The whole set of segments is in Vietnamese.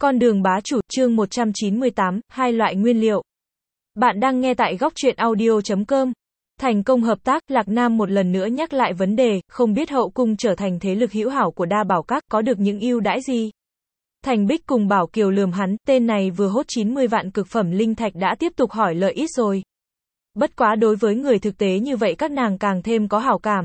Con đường bá chủ, chương 198, hai loại nguyên liệu. Bạn đang nghe tại góc truyện audio.com. Thành công hợp tác, Lạc Nam một lần nữa nhắc lại vấn đề, không biết hậu cung trở thành thế lực hữu hảo của Đa Bảo Các có được những ưu đãi gì. Thành Bích cùng Bảo Kiều lườm hắn, tên này vừa hốt 90 vạn cực phẩm linh thạch đã tiếp tục hỏi lợi ít rồi. Bất quá đối với người thực tế như vậy các nàng càng thêm có hảo cảm.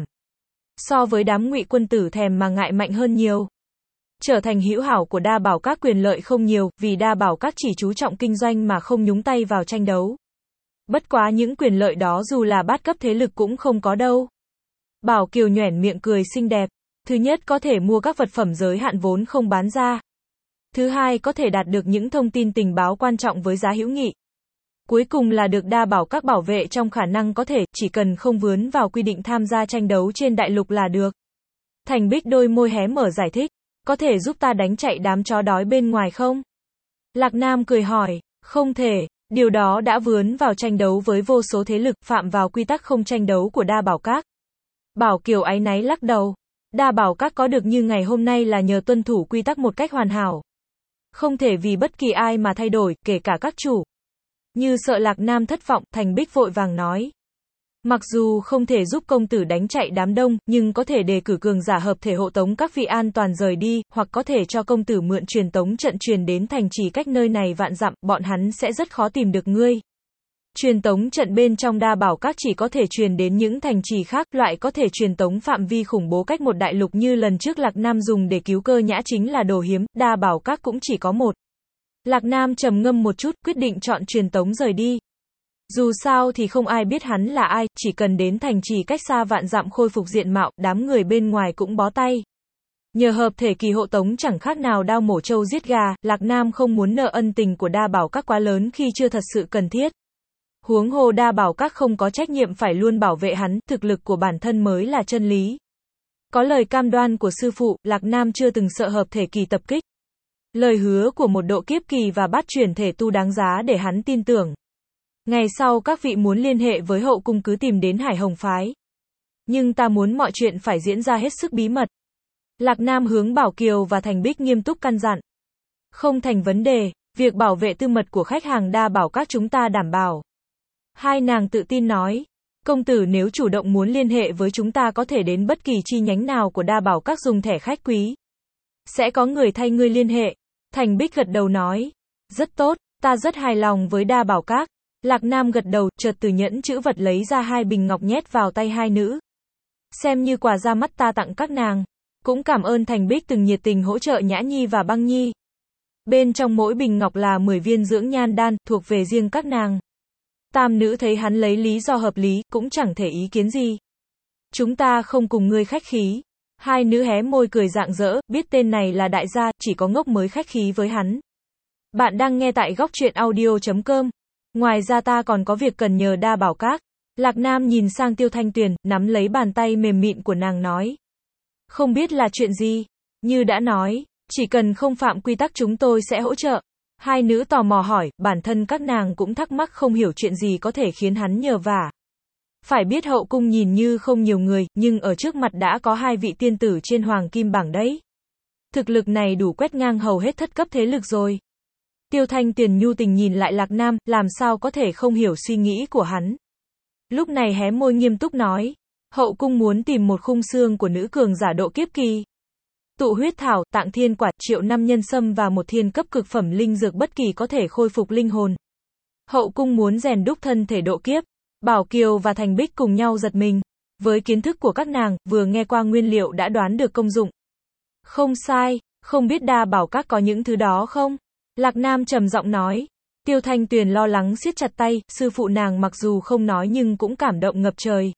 So với đám ngụy quân tử thèm mà ngại mạnh hơn nhiều. Trở thành hữu hảo của Đa Bảo Các quyền lợi không nhiều, vì Đa Bảo Các chỉ chú trọng kinh doanh mà không nhúng tay vào tranh đấu. Bất quá những quyền lợi đó dù là bát cấp thế lực cũng không có đâu. Bảo Kiều nhoẻn miệng cười xinh đẹp. Thứ nhất có thể mua các vật phẩm giới hạn vốn không bán ra. Thứ hai có thể đạt được những thông tin tình báo quan trọng với giá hữu nghị. Cuối cùng là được Đa Bảo Các bảo vệ trong khả năng có thể, chỉ cần không vướng vào quy định tham gia tranh đấu trên đại lục là được. Thành Bích đôi môi hé mở giải thích. Có thể giúp ta đánh chạy đám chó đói bên ngoài không? Lạc Nam cười hỏi, không thể, điều đó đã vướng vào tranh đấu với vô số thế lực, phạm vào quy tắc không tranh đấu của Đa Bảo Các. Bảo Kiều áy náy lắc đầu, Đa Bảo Các có được như ngày hôm nay là nhờ tuân thủ quy tắc một cách hoàn hảo. Không thể vì bất kỳ ai mà thay đổi, kể cả các chủ. Như sợ Lạc Nam thất vọng, Thành Bích vội vàng nói. Mặc dù không thể giúp công tử đánh chạy đám đông, nhưng có thể đề cử cường giả hợp thể hộ tống các vị an toàn rời đi, hoặc có thể cho công tử mượn truyền tống trận truyền đến thành trì cách nơi này vạn dặm, bọn hắn sẽ rất khó tìm được ngươi. Truyền tống trận bên trong Đa Bảo Các chỉ có thể truyền đến những thành trì khác, loại có thể truyền tống phạm vi khủng bố cách một đại lục như lần trước Lạc Nam dùng để cứu Cơ Nhã chính là đồ hiếm, Đa Bảo Các cũng chỉ có một. Lạc Nam trầm ngâm một chút, quyết định chọn truyền tống rời đi. Dù sao thì không ai biết hắn là ai, chỉ cần đến thành trì cách xa vạn dặm khôi phục diện mạo, đám người bên ngoài cũng bó tay. Nhờ hợp thể kỳ hộ tống chẳng khác nào đao mổ trâu giết gà, Lạc Nam không muốn nợ ân tình của Đa Bảo Các quá lớn khi chưa thật sự cần thiết. Huống hồ Đa Bảo Các không có trách nhiệm phải luôn bảo vệ hắn, thực lực của bản thân mới là chân lý. Có lời cam đoan của sư phụ, Lạc Nam chưa từng sợ hợp thể kỳ tập kích. Lời hứa của một độ kiếp kỳ và bát chuyển thể tu đáng giá để hắn tin tưởng. Ngày sau các vị muốn liên hệ với hậu cung cứ tìm đến Hải Hồng Phái. Nhưng ta muốn mọi chuyện phải diễn ra hết sức bí mật. Lạc Nam hướng Bảo Kiều và Thành Bích nghiêm túc căn dặn. Không thành vấn đề, việc bảo vệ tư mật của khách hàng Đa Bảo Các chúng ta đảm bảo. Hai nàng tự tin nói. Công tử nếu chủ động muốn liên hệ với chúng ta có thể đến bất kỳ chi nhánh nào của Đa Bảo Các dùng thẻ khách quý. Sẽ có người thay ngươi liên hệ. Thành Bích gật đầu nói. Rất tốt, ta rất hài lòng với Đa Bảo Các. Lạc Nam gật đầu, chợt từ nhẫn chữ vật lấy ra hai bình ngọc nhét vào tay hai nữ. Xem như quà ra mắt ta tặng các nàng. Cũng cảm ơn Thành Bích từng nhiệt tình hỗ trợ Nhã Nhi và Băng Nhi. Bên trong mỗi bình ngọc là 10 viên dưỡng nhan đan, thuộc về riêng các nàng. Tam nữ thấy hắn lấy lý do hợp lý, cũng chẳng thể ý kiến gì. Chúng ta không cùng ngươi khách khí. Hai nữ hé môi cười rạng rỡ, biết tên này là đại gia, chỉ có ngốc mới khách khí với hắn. Bạn đang nghe tại góc truyện audio.com. Ngoài ra ta còn có việc cần nhờ Đa Bảo Các. Lạc Nam nhìn sang Tiêu Thanh Tuyền, nắm lấy bàn tay mềm mịn của nàng nói. Không biết là chuyện gì? Như đã nói, chỉ cần không phạm quy tắc chúng tôi sẽ hỗ trợ. Hai nữ tò mò hỏi, bản thân các nàng cũng thắc mắc không hiểu chuyện gì có thể khiến hắn nhờ vả. Phải biết hậu cung nhìn như không nhiều người, nhưng ở trước mặt đã có hai vị tiên tử trên hoàng kim bảng đấy. Thực lực này đủ quét ngang hầu hết thất cấp thế lực rồi. Tiêu Thanh Tuyền nhu tình nhìn lại Lạc Nam, làm sao có thể không hiểu suy nghĩ của hắn. Lúc này hé môi nghiêm túc nói, hậu cung muốn tìm một khung xương của nữ cường giả độ kiếp kỳ. Tụ huyết thảo, tạng thiên quả, triệu năm nhân sâm và một thiên cấp cực phẩm linh dược bất kỳ có thể khôi phục linh hồn. Hậu cung muốn rèn đúc thân thể độ kiếp. Bảo Kiều và Thành Bích cùng nhau giật mình. Với kiến thức của các nàng, vừa nghe qua nguyên liệu đã đoán được công dụng. Không sai, không biết Đa Bảo Các có những thứ đó không? Lạc Nam trầm giọng nói. Tiêu Thanh Tuyền lo lắng siết chặt tay, sư phụ nàng mặc dù không nói nhưng cũng cảm động ngập trời.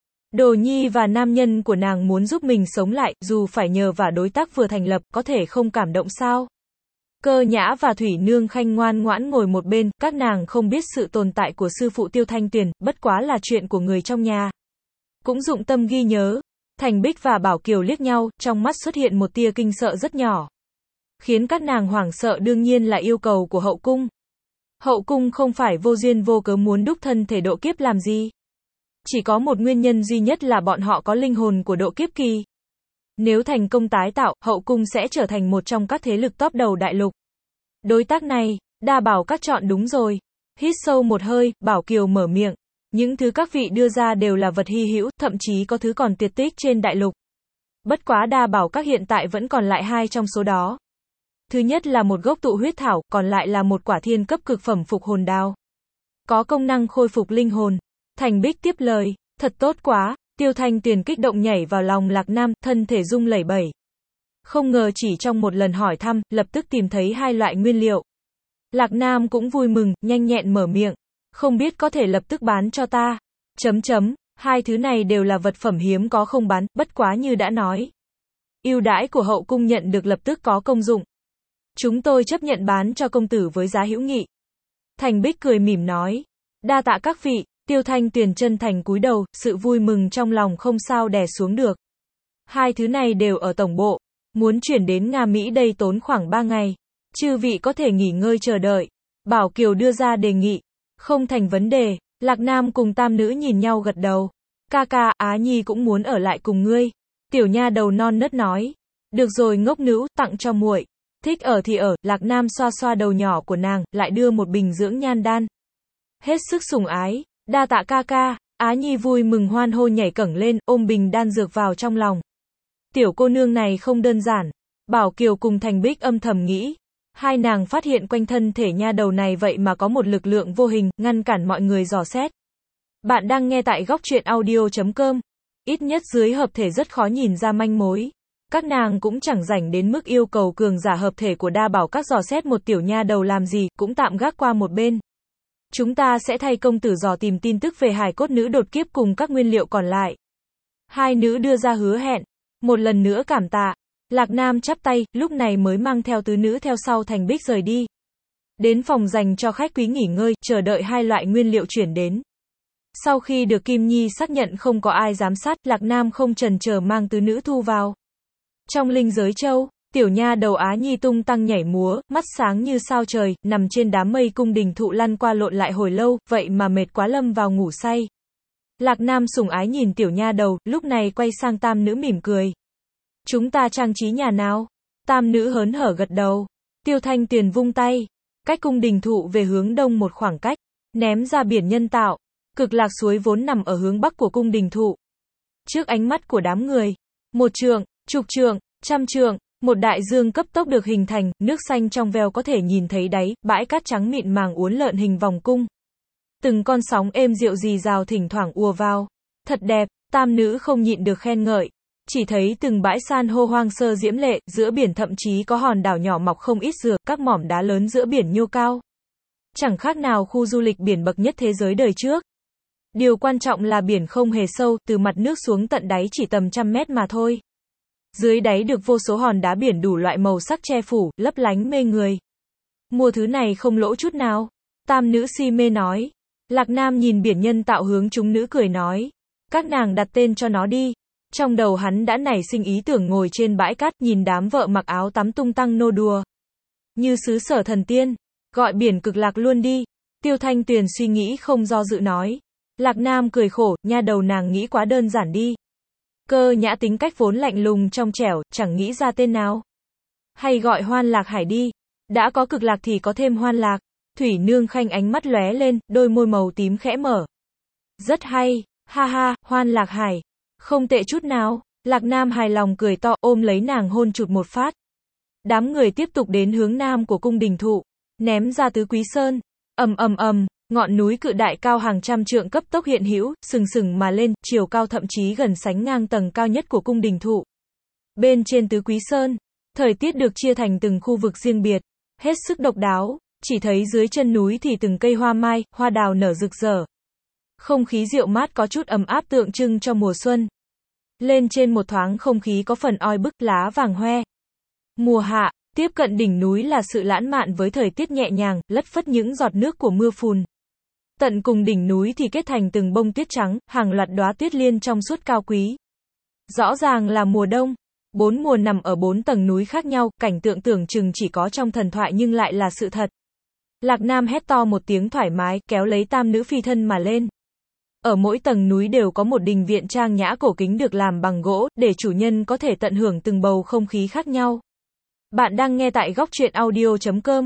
Đồ nhi và nam nhân của nàng muốn giúp mình sống lại, dù phải nhờ vả đối tác vừa thành lập, có thể không cảm động sao? Cơ Nhã và Thủy Nương Khanh ngoan ngoãn ngồi một bên, các nàng không biết sự tồn tại của sư phụ Tiêu Thanh Tuyền, bất quá là chuyện của người trong nhà. Cũng dụng tâm ghi nhớ. Thành Bích và Bảo Kiều liếc nhau, trong mắt xuất hiện một tia kinh sợ rất nhỏ. Khiến các nàng hoảng sợ đương nhiên là yêu cầu của hậu cung. Hậu cung không phải vô duyên vô cớ muốn đúc thân thể độ kiếp làm gì. Chỉ có một nguyên nhân duy nhất là bọn họ có linh hồn của độ kiếp kỳ. Nếu thành công tái tạo, hậu cung sẽ trở thành một trong các thế lực top đầu đại lục. Đối tác này, Đa Bảo Các chọn đúng rồi. Hít sâu một hơi, Bảo Kiều mở miệng. Những thứ các vị đưa ra đều là vật hy hữu, thậm chí có thứ còn tuyệt tích trên đại lục. Bất quá Đa Bảo Các hiện tại vẫn còn lại 2 trong số đó. Thứ nhất là một gốc tụ huyết thảo, còn lại là một quả thiên cấp cực phẩm phục hồn đao. Có công năng khôi phục linh hồn. Thành Bích tiếp lời, thật tốt quá. Tiêu Thanh Tuyền kích động nhảy vào lòng Lạc Nam, thân thể rung lẩy bẩy. Không ngờ chỉ trong một lần hỏi thăm, lập tức tìm thấy 2 loại nguyên liệu. Lạc Nam cũng vui mừng, nhanh nhẹn mở miệng. Không biết có thể lập tức bán cho ta. Hai thứ này đều là vật phẩm hiếm có không bán, bất quá như đã nói. Ưu đãi của hậu cung nhận được lập tức có công dụng. Chúng tôi chấp nhận bán cho công tử với giá hữu nghị. Thành Bích cười mỉm nói. Đa tạ các vị. Tiêu Thanh Tuyền chân thành cúi đầu, sự vui mừng trong lòng không sao đè xuống được. 2 thứ này đều ở tổng bộ. Muốn chuyển đến Nga Mỹ đây tốn khoảng 3 ngày. Chư vị có thể nghỉ ngơi chờ đợi. Bảo Kiều đưa ra đề nghị. Không thành vấn đề. Lạc Nam cùng tam nữ nhìn nhau gật đầu. Ca ca, Á Nhi cũng muốn ở lại cùng ngươi. Tiểu nha đầu non nớt nói. Được rồi ngốc nữ, tặng cho muội. Thích ở thì ở. Lạc Nam xoa xoa đầu nhỏ của nàng, lại đưa một bình dưỡng nhan đan. Hết sức sủng ái. Đa tạ ca ca. Á Nhi vui mừng hoan hô nhảy cẫng lên, ôm bình đan dược vào trong lòng. Tiểu cô nương này không đơn giản. Bảo Kiều cùng Thành Bích âm thầm nghĩ. Hai nàng phát hiện quanh thân thể nha đầu này vậy mà có một lực lượng vô hình, ngăn cản mọi người dò xét. Bạn đang nghe tại góc truyện audio.com. Ít nhất dưới hợp thể rất khó nhìn ra manh mối. Các nàng cũng chẳng rảnh đến mức yêu cầu cường giả hợp thể của Đa Bảo Các dò xét một tiểu nha đầu làm gì, cũng tạm gác qua một bên. Chúng ta sẽ thay công tử dò tìm tin tức về hài cốt nữ đột kiếp cùng các nguyên liệu còn lại. 2 nữ đưa ra hứa hẹn. Một lần nữa cảm tạ. Lạc Nam chắp tay, lúc này mới mang theo tứ nữ theo sau Thành Bích rời đi. Đến phòng dành cho khách quý nghỉ ngơi, chờ đợi 2 loại nguyên liệu chuyển đến. Sau khi được Kim Nhi xác nhận không có ai giám sát, Lạc Nam không chần chờ mang tứ nữ thu vào. Trong linh giới châu, tiểu nha đầu Á Nhi tung tăng nhảy múa, mắt sáng như sao trời, nằm trên đám mây cung đình thụ lăn qua lộn lại hồi lâu, vậy mà mệt quá lâm vào ngủ say. Lạc Nam sủng ái nhìn tiểu nha đầu, lúc này quay sang tam nữ mỉm cười. Chúng ta trang trí nhà nào? Tam nữ hớn hở gật đầu. Tiêu Thanh Tuyền vung tay. Cách cung đình thụ về hướng đông một khoảng cách. Ném ra biển nhân tạo. Cực lạc suối vốn nằm ở hướng bắc của cung đình thụ. Trước ánh mắt của đám người. 1 trượng, chục trượng, trăm trượng. Một đại dương cấp tốc được hình thành, nước xanh trong veo có thể nhìn thấy đáy, bãi cát trắng mịn màng uốn lượn hình vòng cung. Từng con sóng êm dịu rì rào thỉnh thoảng ùa vào. Thật đẹp, tam nữ không nhịn được khen ngợi. Chỉ thấy từng bãi san hô hoang sơ diễm lệ, giữa biển thậm chí có hòn đảo nhỏ mọc không ít dừa, các mỏm đá lớn giữa biển nhô cao. Chẳng khác nào khu du lịch biển bậc nhất thế giới đời trước. Điều quan trọng là biển không hề sâu, từ mặt nước xuống tận đáy chỉ tầm 100 mét mà thôi. Dưới đáy được vô số hòn đá biển đủ loại màu sắc che phủ, lấp lánh mê người. Mua thứ này không lỗ chút nào. Tam nữ si mê nói. Lạc Nam nhìn biển nhân tạo hướng chúng nữ cười nói. Các nàng đặt tên cho nó đi. Trong đầu hắn đã nảy sinh ý tưởng ngồi trên bãi cát nhìn đám vợ mặc áo tắm tung tăng nô đùa. Như xứ sở thần tiên. Gọi biển cực lạc luôn đi. Tiêu Thanh Tuyền suy nghĩ không do dự nói. Lạc Nam cười khổ, nha đầu nàng nghĩ quá đơn giản đi. Cơ Nhã tính cách vốn lạnh lùng trong trẻo, chẳng nghĩ ra tên nào. Hay gọi Hoan Lạc Hải đi. Đã có cực lạc thì có thêm hoan lạc. Thủy Nương Khanh ánh mắt lóe lên, đôi môi màu tím khẽ mở. Rất hay, ha ha, Hoan Lạc Hải. Không tệ chút nào. Lạc Nam hài lòng cười to, ôm lấy nàng hôn chụt một phát. Đám người tiếp tục đến hướng nam của cung đình thụ. Ném ra Tứ Quý Sơn. Ngọn núi cự đại cao hàng trăm trượng cấp tốc hiện hữu, sừng sừng mà lên, chiều cao thậm chí gần sánh ngang tầng cao nhất của cung đình thụ. Bên trên Tứ Quý Sơn, thời tiết được chia thành từng khu vực riêng biệt, hết sức độc đáo, chỉ thấy dưới chân núi thì từng cây hoa mai, hoa đào nở rực rỡ. Không khí dịu mát có chút ấm áp tượng trưng cho mùa xuân. Lên trên một thoáng không khí có phần oi bức, lá vàng hoe. Mùa hạ, tiếp cận đỉnh núi là sự lãng mạn với thời tiết nhẹ nhàng, lất phất những giọt nước của mưa phùn. Tận cùng đỉnh núi thì kết thành từng bông tuyết trắng, hàng loạt đóa tuyết liên trong suốt cao quý. Rõ ràng là mùa đông. 4 mùa nằm ở 4 tầng núi khác nhau, cảnh tượng tưởng chừng chỉ có trong thần thoại nhưng lại là sự thật. Lạc Nam hét to một tiếng thoải mái, kéo lấy tam nữ phi thân mà lên. Ở mỗi tầng núi đều có một đình viện trang nhã cổ kính được làm bằng gỗ, để chủ nhân có thể tận hưởng từng bầu không khí khác nhau. Bạn đang nghe tại góc truyện audio.com.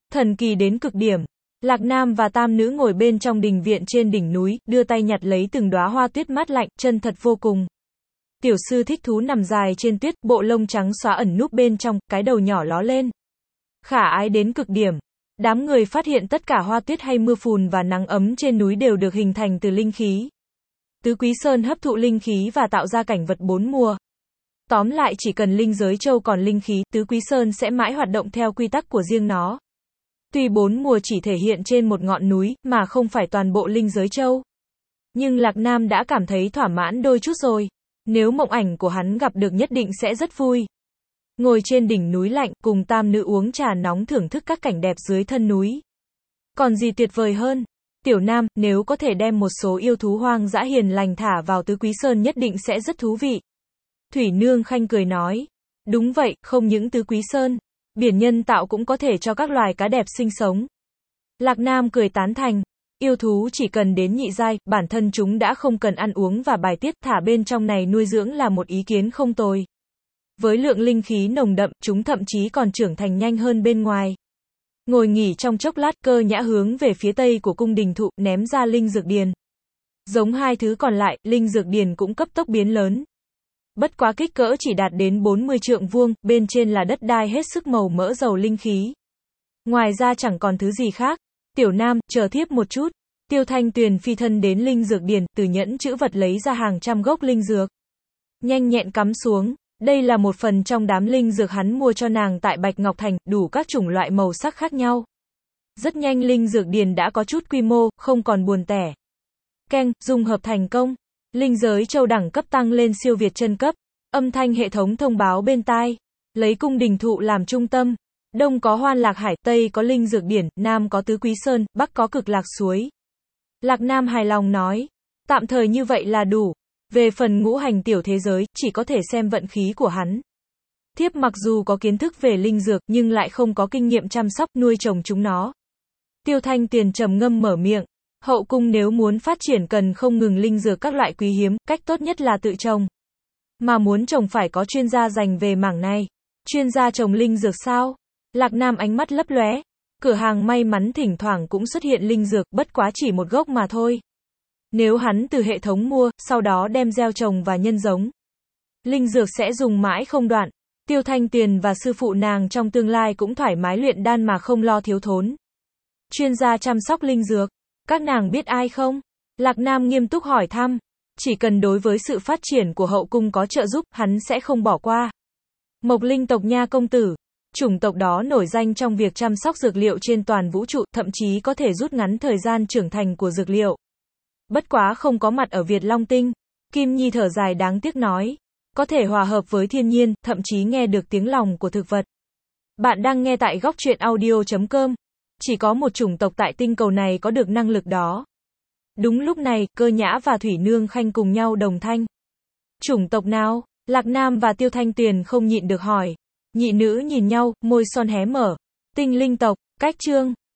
Thần kỳ đến cực điểm. Lạc Nam và tam nữ ngồi bên trong đình viện trên đỉnh núi, đưa tay nhặt lấy từng đóa hoa tuyết mát lạnh, chân thật vô cùng. Tiểu sư thích thú nằm dài trên tuyết, bộ lông trắng xóa ẩn núp bên trong, cái đầu nhỏ ló lên. Khả ái đến cực điểm. Đám người phát hiện tất cả hoa tuyết hay mưa phùn và nắng ấm trên núi đều được hình thành từ linh khí. Tứ Quý Sơn hấp thụ linh khí và tạo ra cảnh vật bốn mùa. Tóm lại chỉ cần linh giới châu còn linh khí, Tứ Quý Sơn sẽ mãi hoạt động theo quy tắc của riêng nó. Tuy bốn mùa chỉ thể hiện trên một ngọn núi, mà không phải toàn bộ linh giới châu. Nhưng Lạc Nam đã cảm thấy thỏa mãn đôi chút rồi. Nếu mộng ảnh của hắn gặp được nhất định sẽ rất vui. Ngồi trên đỉnh núi lạnh, cùng tam nữ uống trà nóng thưởng thức các cảnh đẹp dưới thân núi. Còn gì tuyệt vời hơn? Tiểu Nam, nếu có thể đem một số yêu thú hoang dã hiền lành thả vào Tứ Quý Sơn nhất định sẽ rất thú vị. Thủy Nương Khanh cười nói. Đúng vậy, không những Tứ Quý Sơn, biển nhân tạo cũng có thể cho các loài cá đẹp sinh sống. Lạc Nam cười tán thành. Yêu thú chỉ cần đến nhị giai, bản thân chúng đã không cần ăn uống và bài tiết, thả bên trong này nuôi dưỡng là một ý kiến không tồi. Với lượng linh khí nồng đậm, chúng thậm chí còn trưởng thành nhanh hơn bên ngoài. Ngồi nghỉ trong chốc lát, Cơ Nhã hướng về phía tây của cung đình thụ, ném ra linh dược điền. Giống hai thứ còn lại, linh dược điền cũng cấp tốc biến lớn. Bất quá kích cỡ chỉ đạt đến 40 trượng vuông, bên trên là đất đai hết sức màu mỡ giàu linh khí. Ngoài ra chẳng còn thứ gì khác. Tiểu Nam, chờ thiếp một chút. Tiêu Thanh Tuyền phi thân đến linh dược điền, từ nhẫn chữ vật lấy ra hàng trăm gốc linh dược. Nhanh nhẹn cắm xuống. Đây là một phần trong đám linh dược hắn mua cho nàng tại Bạch Ngọc Thành, đủ các chủng loại màu sắc khác nhau. Rất nhanh linh dược điền đã có chút quy mô, không còn buồn tẻ. Keng, dung hợp thành công. Linh giới châu đẳng cấp tăng lên siêu việt chân cấp. Âm thanh hệ thống thông báo bên tai. Lấy cung đình thụ làm trung tâm. Đông có Hoan Lạc Hải, Tây có linh dược điển, Nam có Tứ Quý Sơn, Bắc có Cực Lạc Suối. Lạc Nam hài lòng nói. Tạm thời như vậy là đủ. Về phần ngũ hành tiểu thế giới, chỉ có thể xem vận khí của hắn. Thiếp mặc dù có kiến thức về linh dược, nhưng lại không có kinh nghiệm chăm sóc, nuôi trồng chúng nó. Tiêu Thanh Tuyền trầm ngâm mở miệng. Hậu cung nếu muốn phát triển cần không ngừng linh dược các loại quý hiếm, cách tốt nhất là tự trồng. Mà muốn trồng phải có chuyên gia dành về mảng này. Chuyên gia trồng linh dược sao? Lạc Nam ánh mắt lấp lóe. Cửa hàng may mắn thỉnh thoảng cũng xuất hiện linh dược, bất quá chỉ một gốc mà thôi. Nếu hắn từ hệ thống mua, sau đó đem gieo trồng và nhân giống, linh dược sẽ dùng mãi không đoạn. Tiêu Thanh Tuyền và sư phụ nàng trong tương lai cũng thoải mái luyện đan mà không lo thiếu thốn. Chuyên gia chăm sóc linh dược, các nàng biết ai không? Lạc Nam nghiêm túc hỏi thăm. Chỉ cần đối với sự phát triển của hậu cung có trợ giúp, hắn sẽ không bỏ qua. Mộc Linh tộc nha công tử. Chủng tộc đó nổi danh trong việc chăm sóc dược liệu trên toàn vũ trụ, thậm chí có thể rút ngắn thời gian trưởng thành của dược liệu. Bất quá không có mặt ở Việt Long Tinh. Kim Nhi thở dài đáng tiếc nói. Có thể hòa hợp với thiên nhiên, thậm chí nghe được tiếng lòng của thực vật. Bạn đang nghe tại góc truyện audio.com. Chỉ có một chủng tộc tại tinh cầu này có được năng lực đó. Đúng lúc này, Cơ Nhã và Thủy Nương Khanh cùng nhau đồng thanh. Chủng tộc nào? Lạc Nam và Tiêu Thanh Tuyền không nhịn được hỏi. Nhị nữ nhìn nhau, môi son hé mở. Tinh linh tộc, cách chương.